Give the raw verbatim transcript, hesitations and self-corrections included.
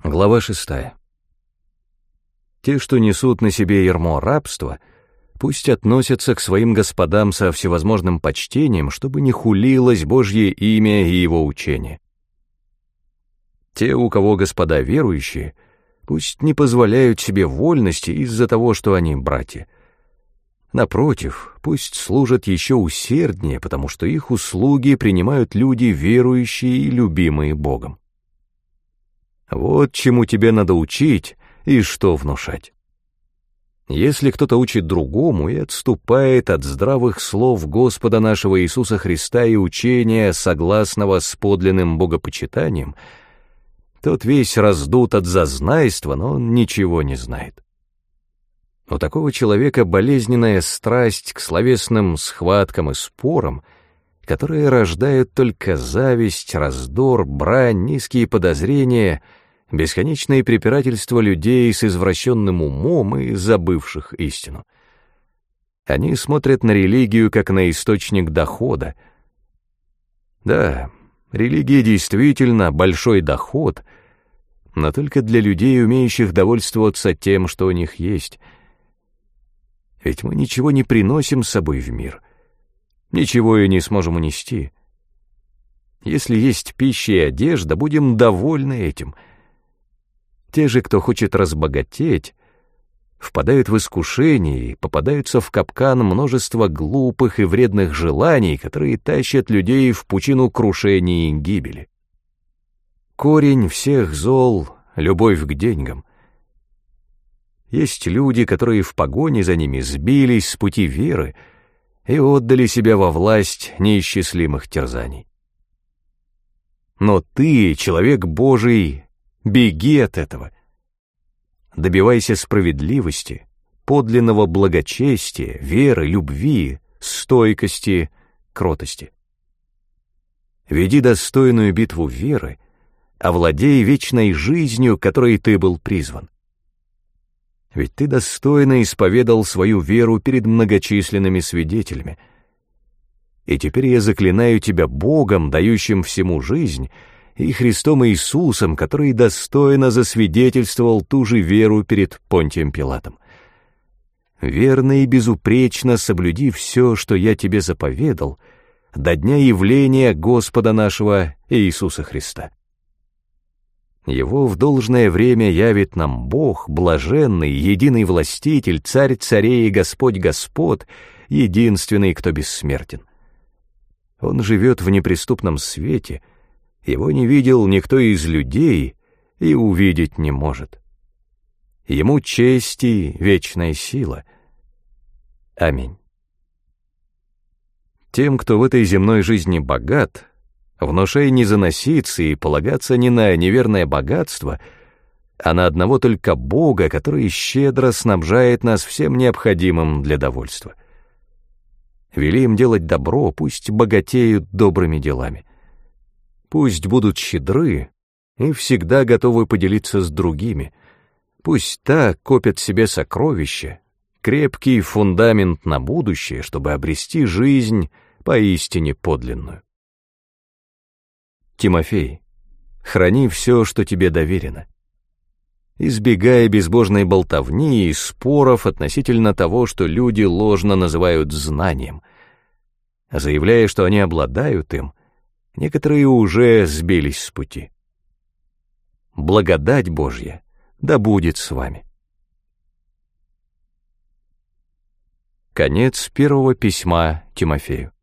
Глава шестая. Те, что несут на себе ярмо рабства, пусть относятся к своим господам со всевозможным почтением, чтобы не хулилось Божье имя и его учение. Те, у кого господа верующие, пусть не позволяют себе вольности из-за того, что они братья. Напротив, пусть служат еще усерднее, потому что их услуги принимают люди, верующие и любимые Богом. Вот чему тебе надо учить и что внушать. Если кто-то учит другому и отступает от здравых слов Господа нашего Иисуса Христа и учения, согласного с подлинным богопочитанием, тот весь раздут от зазнайства, но он ничего не знает. У такого человека болезненная страсть к словесным схваткам и спорам, которые рождают только зависть, раздор, брань, низкие подозрения, бесконечные препирательства людей с извращенным умом и забывших истину. Они смотрят на религию как на источник дохода. Да, религия действительно большой доход, но только для людей, умеющих довольствоваться тем, что у них есть. Ведь мы ничего не приносим с собой в мир, ничего и не сможем унести. Если есть пища и одежда, будем довольны этим. Те же, кто хочет разбогатеть, впадают в искушение и попадаются в капкан множества глупых и вредных желаний, которые тащат людей в пучину крушения и гибели. Корень всех зол — любовь к деньгам. Есть люди, которые в погоне за ними сбились с пути веры и отдали себя во власть неисчислимых терзаний. Но ты, человек Божий, беги от этого. Добивайся справедливости, подлинного благочестия, веры, любви, стойкости, кротости. Веди достойную битву веры, овладей вечной жизнью, которой ты был призван. Ведь ты достойно исповедал свою веру перед многочисленными свидетелями. И теперь я заклинаю тебя Богом, дающим всему жизнь, и Христом Иисусом, который достойно засвидетельствовал ту же веру перед Понтием Пилатом. Верно и безупречно соблюди все, что я тебе заповедал, до дня явления Господа нашего Иисуса Христа. Его в должное время явит нам Бог, блаженный, единый властитель, царь царей и Господь господ, единственный, кто бессмертен. Он живет в неприступном свете, его не видел никто из людей и увидеть не может. Ему честь и вечная сила. Аминь. Тем, кто в этой земной жизни богат, внушай не заноситься и полагаться не на неверное богатство, а на одного только Бога, который щедро снабжает нас всем необходимым для довольства. Вели им делать добро, пусть богатеют добрыми делами. Пусть будут щедры и всегда готовы поделиться с другими. Пусть так копят себе сокровища, крепкий фундамент на будущее, чтобы обрести жизнь поистине подлинную. Тимофей, храни все, что тебе доверено. Избегай безбожной болтовни и споров относительно того, что люди ложно называют знанием. Заявляя, что они обладают им, некоторые уже сбились с пути. Благодать Божья да будет с вами. Конец первого письма Тимофею.